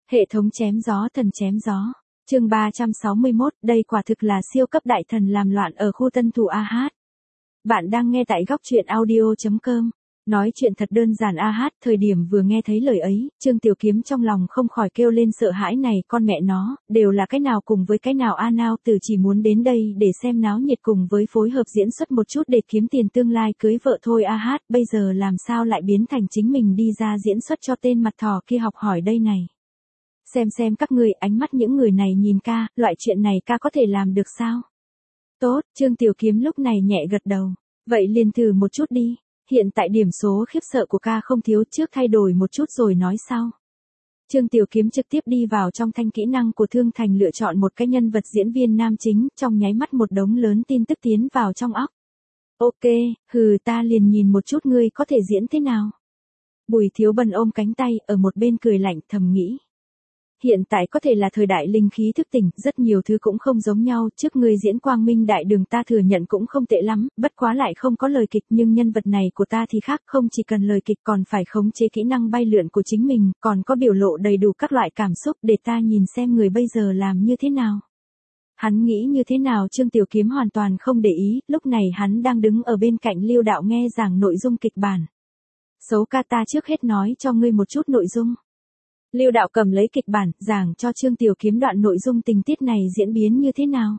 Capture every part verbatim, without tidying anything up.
Hệ thống chém gió thần chém gió. Chương ba trăm sáu mươi mốt, đây quả thực là siêu cấp đại thần làm loạn ở khu Tân Thủ a hát. Bạn đang nghe tại góc truyện audio chấm com. Nói chuyện thật đơn giản a hát, thời điểm vừa nghe thấy lời ấy, Trương Tiểu Kiếm trong lòng không khỏi kêu lên sợ hãi này, con mẹ nó, đều là cái nào cùng với cái nào a nao từ chỉ muốn đến đây để xem náo nhiệt cùng với phối hợp diễn xuất một chút để kiếm tiền tương lai cưới vợ thôi a hát, bây giờ làm sao lại biến thành chính mình đi ra diễn xuất cho tên mặt thỏ kia học hỏi đây này. Xem xem các người, ánh mắt những người này nhìn ca, loại chuyện này ca có thể làm được sao? Tốt, Trương Tiểu Kiếm lúc này nhẹ gật đầu. Vậy liền thử một chút đi. Hiện tại điểm số khiếp sợ của ca không thiếu, trước thay đổi một chút rồi nói sau. Trương Tiểu Kiếm trực tiếp đi vào trong thanh kỹ năng của Thương Thành lựa chọn một cái nhân vật diễn viên nam chính, trong nháy mắt một đống lớn tin tức tiến vào trong óc. Ok, hừ ta liền nhìn một chút ngươi có thể diễn thế nào. Bùi Thiếu Bân ôm cánh tay, ở một bên cười lạnh thầm nghĩ. Hiện tại có thể là thời đại linh khí thức tỉnh, rất nhiều thứ cũng không giống nhau, trước người diễn Quang Minh Đại Đường ta thừa nhận cũng không tệ lắm, bất quá lại không có lời kịch, nhưng nhân vật này của ta thì khác, không chỉ cần lời kịch còn phải khống chế kỹ năng bay lượn của chính mình, còn có biểu lộ đầy đủ các loại cảm xúc để ta nhìn xem người bây giờ làm như thế nào. Hắn nghĩ như thế nào Trương Tiểu Kiếm hoàn toàn không để ý, lúc này hắn đang đứng ở bên cạnh Lưu Đạo nghe giảng nội dung kịch bản. Xấu ca ta trước hết nói cho ngươi một chút nội dung. Lưu Đạo cầm lấy kịch bản, giảng cho Trương Tiểu Kiếm đoạn nội dung tình tiết này diễn biến như thế nào.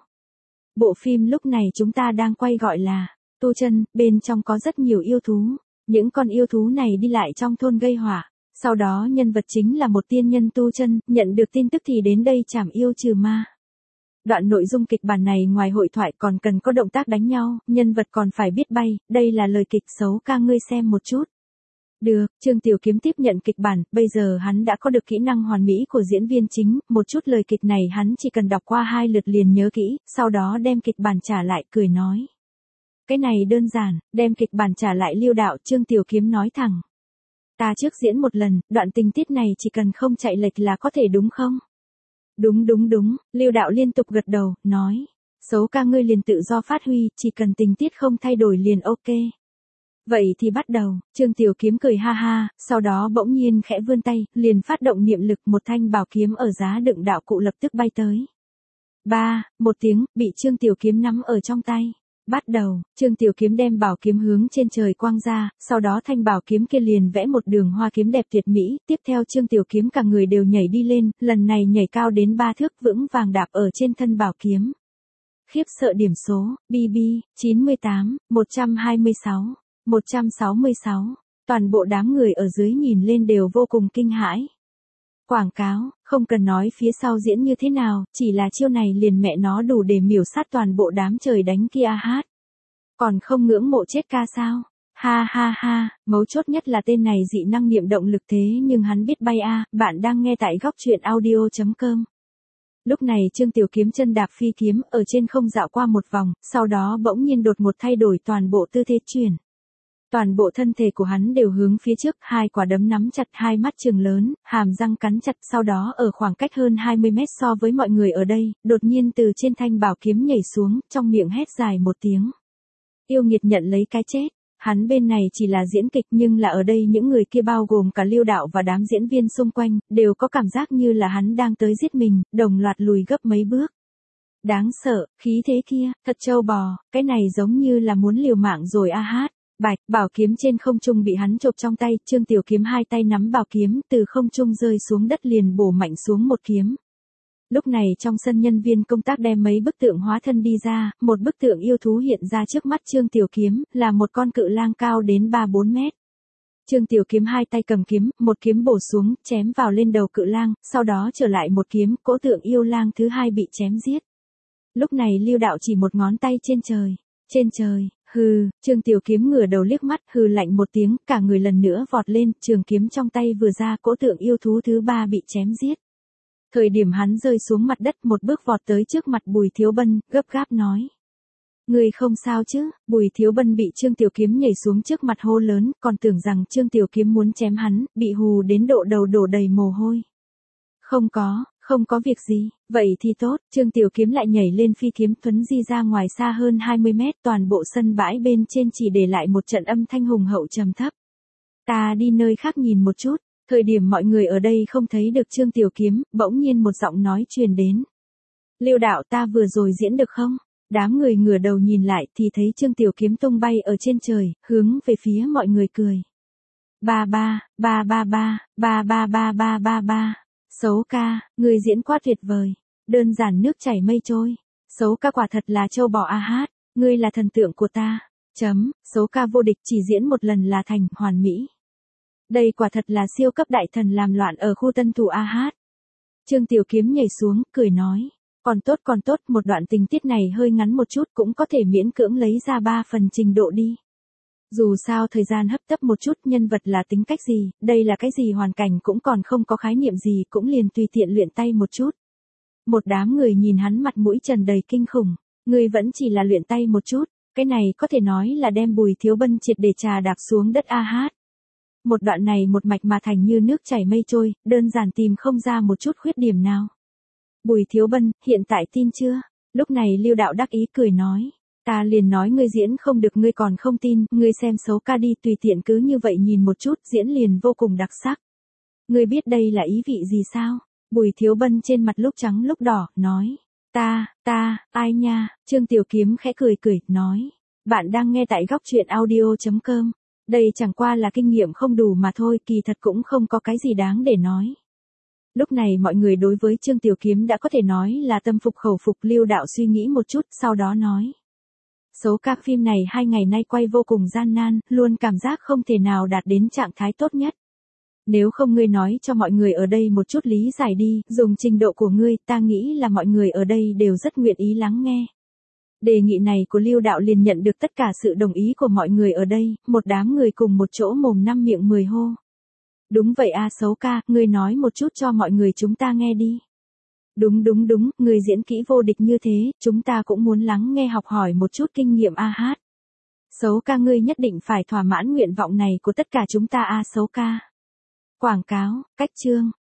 Bộ phim lúc này chúng ta đang quay gọi là Tu Chân, bên trong có rất nhiều yêu thú. Những con yêu thú này đi lại trong thôn gây họa. Sau đó nhân vật chính là một tiên nhân tu chân, nhận được tin tức thì đến đây trảm yêu trừ ma. Đoạn nội dung kịch bản này ngoài hội thoại còn cần có động tác đánh nhau, nhân vật còn phải biết bay, đây là lời kịch. Xấu ca ngươi xem một chút. Được, Trương Tiểu Kiếm tiếp nhận kịch bản, bây giờ hắn đã có được kỹ năng hoàn mỹ của diễn viên chính, một chút lời kịch này hắn chỉ cần đọc qua hai lượt liền nhớ kỹ, sau đó đem kịch bản trả lại cười nói. Cái này đơn giản, đem kịch bản trả lại Lưu Đạo, Trương Tiểu Kiếm nói thẳng. Ta trước diễn một lần, đoạn tình tiết này chỉ cần không chạy lệch là có thể đúng không? Đúng đúng đúng, Lưu Đạo liên tục gật đầu, nói. Xấu ca ngươi liền tự do phát huy, chỉ cần tình tiết không thay đổi liền ok. Vậy thì bắt đầu, Trương Tiểu Kiếm cười ha ha, sau đó bỗng nhiên khẽ vươn tay, liền phát động niệm lực, một thanh bảo kiếm ở giá đựng đạo cụ lập tức bay tới. Ba, một tiếng, bị Trương Tiểu Kiếm nắm ở trong tay. Bắt đầu, Trương Tiểu Kiếm đem bảo kiếm hướng trên trời quang ra, sau đó thanh bảo kiếm kia liền vẽ một đường hoa kiếm đẹp tuyệt mỹ, tiếp theo Trương Tiểu Kiếm cả người đều nhảy đi lên, lần này nhảy cao đến ba thước vững vàng đạp ở trên thân bảo kiếm. Khiếp sợ điểm số, B B, chín mươi tám, một trăm hai mươi sáu. một trăm sáu mươi sáu, toàn bộ đám người ở dưới nhìn lên đều vô cùng kinh hãi. Quảng cáo, không cần nói phía sau diễn như thế nào, chỉ là chiêu này liền mẹ nó đủ để miểu sát toàn bộ đám trời đánh kia a hát. Còn không ngưỡng mộ chết ca sao? Ha ha ha, mấu chốt nhất là tên này dị năng niệm động lực thế nhưng hắn biết bay a, bạn đang nghe tại góc truyện audio chấm com. Lúc này Trương Tiểu Kiếm chân đạp phi kiếm ở trên không dạo qua một vòng, sau đó bỗng nhiên đột ngột thay đổi toàn bộ tư thế chuyển. Toàn bộ thân thể của hắn đều hướng phía trước, hai quả đấm nắm chặt, hai mắt trừng lớn, hàm răng cắn chặt, sau đó ở khoảng cách hơn hai mươi mét so với mọi người ở đây, đột nhiên từ trên thanh bảo kiếm nhảy xuống, trong miệng hét dài một tiếng. Yêu nghiệt nhận lấy cái chết, hắn bên này chỉ là diễn kịch nhưng là ở đây những người kia bao gồm cả Lưu Đạo và đám diễn viên xung quanh, đều có cảm giác như là hắn đang tới giết mình, đồng loạt lùi gấp mấy bước. Đáng sợ, khí thế kia, thật trâu bò, cái này giống như là muốn liều mạng rồi a hát. Bạch, bảo kiếm trên không trung bị hắn chộp trong tay, Trương Tiểu Kiếm hai tay nắm bảo kiếm, từ không trung rơi xuống đất liền bổ mạnh xuống một kiếm. Lúc này trong sân nhân viên công tác đem mấy bức tượng hóa thân đi ra, một bức tượng yêu thú hiện ra trước mắt Trương Tiểu Kiếm, là một con cự lang cao đến ba bốn mét. Trương Tiểu Kiếm hai tay cầm kiếm, một kiếm bổ xuống, chém vào lên đầu cự lang, sau đó trở lại một kiếm, cỗ tượng yêu lang thứ hai bị chém giết. Lúc này Lưu Đạo chỉ một ngón tay trên trời, trên trời. Hừ, Trương Tiểu Kiếm ngửa đầu liếc mắt, hừ lạnh một tiếng, cả người lần nữa vọt lên, trường kiếm trong tay vừa ra, cỗ tượng yêu thú thứ ba bị chém giết. Thời điểm hắn rơi xuống mặt đất, một bước vọt tới trước mặt Bùi Thiếu Bân, gấp gáp nói. Người không sao chứ? Bùi Thiếu Bân bị Trương Tiểu Kiếm nhảy xuống trước mặt hô lớn, còn tưởng rằng Trương Tiểu Kiếm muốn chém hắn, bị hù đến độ đầu đổ đầy mồ hôi. Không có. Không có việc gì, vậy thì tốt, Trương Tiểu Kiếm lại nhảy lên phi kiếm thuấn di ra ngoài xa hơn hai mươi mét, toàn bộ sân bãi bên trên chỉ để lại một trận âm thanh hùng hậu trầm thấp. Ta đi nơi khác nhìn một chút, Thời điểm mọi người ở đây không thấy được Trương Tiểu Kiếm, bỗng nhiên một giọng nói truyền đến. Lưu đạo, ta vừa rồi diễn được không? Đám người ngửa đầu nhìn lại thì thấy Trương Tiểu Kiếm tung bay ở trên trời, hướng về phía mọi người cười. Ba ba, ba ba ba, ba ba ba ba ba ba. Xấu ca, người diễn quá tuyệt vời. Đơn giản nước chảy mây trôi. Xấu ca quả thật là châu bò a hát. Ngươi là thần tượng của ta. Chấm, xấu ca vô địch chỉ diễn một lần là thành, hoàn mỹ. Đây quả thật là siêu cấp đại thần làm loạn ở khu tân thủ a hát. Trương Tiểu Kiếm nhảy xuống, cười nói. Còn tốt còn tốt, một đoạn tình tiết này hơi ngắn một chút cũng có thể miễn cưỡng lấy ra ba phần trình độ đi. Dù sao thời gian hấp tấp một chút, nhân vật là tính cách gì, đây là cái gì hoàn cảnh cũng còn không có khái niệm gì, cũng liền tùy tiện luyện tay một chút. Một đám người nhìn hắn mặt mũi tràn đầy kinh khủng, người vẫn chỉ là luyện tay một chút, cái này có thể nói là đem Bùi Thiếu Bân triệt để trà đạp xuống đất a hát. Một đoạn này một mạch mà thành như nước chảy mây trôi, đơn giản tìm không ra một chút khuyết điểm nào. Bùi Thiếu Bân, hiện tại tin chưa? Lúc này Lưu đạo đắc ý cười nói. Ta liền nói ngươi diễn không được, ngươi còn không tin, ngươi xem xấu ca đi, tùy tiện cứ như vậy nhìn một chút, diễn liền vô cùng đặc sắc. Ngươi biết đây là ý vị gì sao? Bùi Thiếu Bân trên mặt lúc trắng lúc đỏ, nói. Ta, ta, ai nha, Trương Tiểu Kiếm khẽ cười cười, nói. Bạn đang nghe tại góc truyện audio chấm com. Đây chẳng qua là kinh nghiệm không đủ mà thôi, kỳ thật cũng không có cái gì đáng để nói. Lúc này mọi người đối với Trương Tiểu Kiếm đã có thể nói là tâm phục khẩu phục. Lưu đạo suy nghĩ một chút, sau đó nói. Xấu ca, phim này hai ngày nay quay vô cùng gian nan, luôn cảm giác không thể nào đạt đến trạng thái tốt nhất. Nếu không ngươi nói cho mọi người ở đây một chút lý giải đi, dùng trình độ của ngươi, ta nghĩ là mọi người ở đây đều rất nguyện ý lắng nghe. Đề nghị này của Lưu đạo liền nhận được tất cả sự đồng ý của mọi người ở đây, một đám người cùng một chỗ mồm năm miệng mười hô. Đúng vậy a xấu ca, ngươi nói một chút cho mọi người chúng ta nghe đi. Đúng đúng đúng, người diễn kỹ vô địch như thế, chúng ta cũng muốn lắng nghe học hỏi một chút kinh nghiệm a hát. Xấu ca, ngươi nhất định phải thỏa mãn nguyện vọng này của tất cả chúng ta a xấu ca. Quảng cáo, cách chương.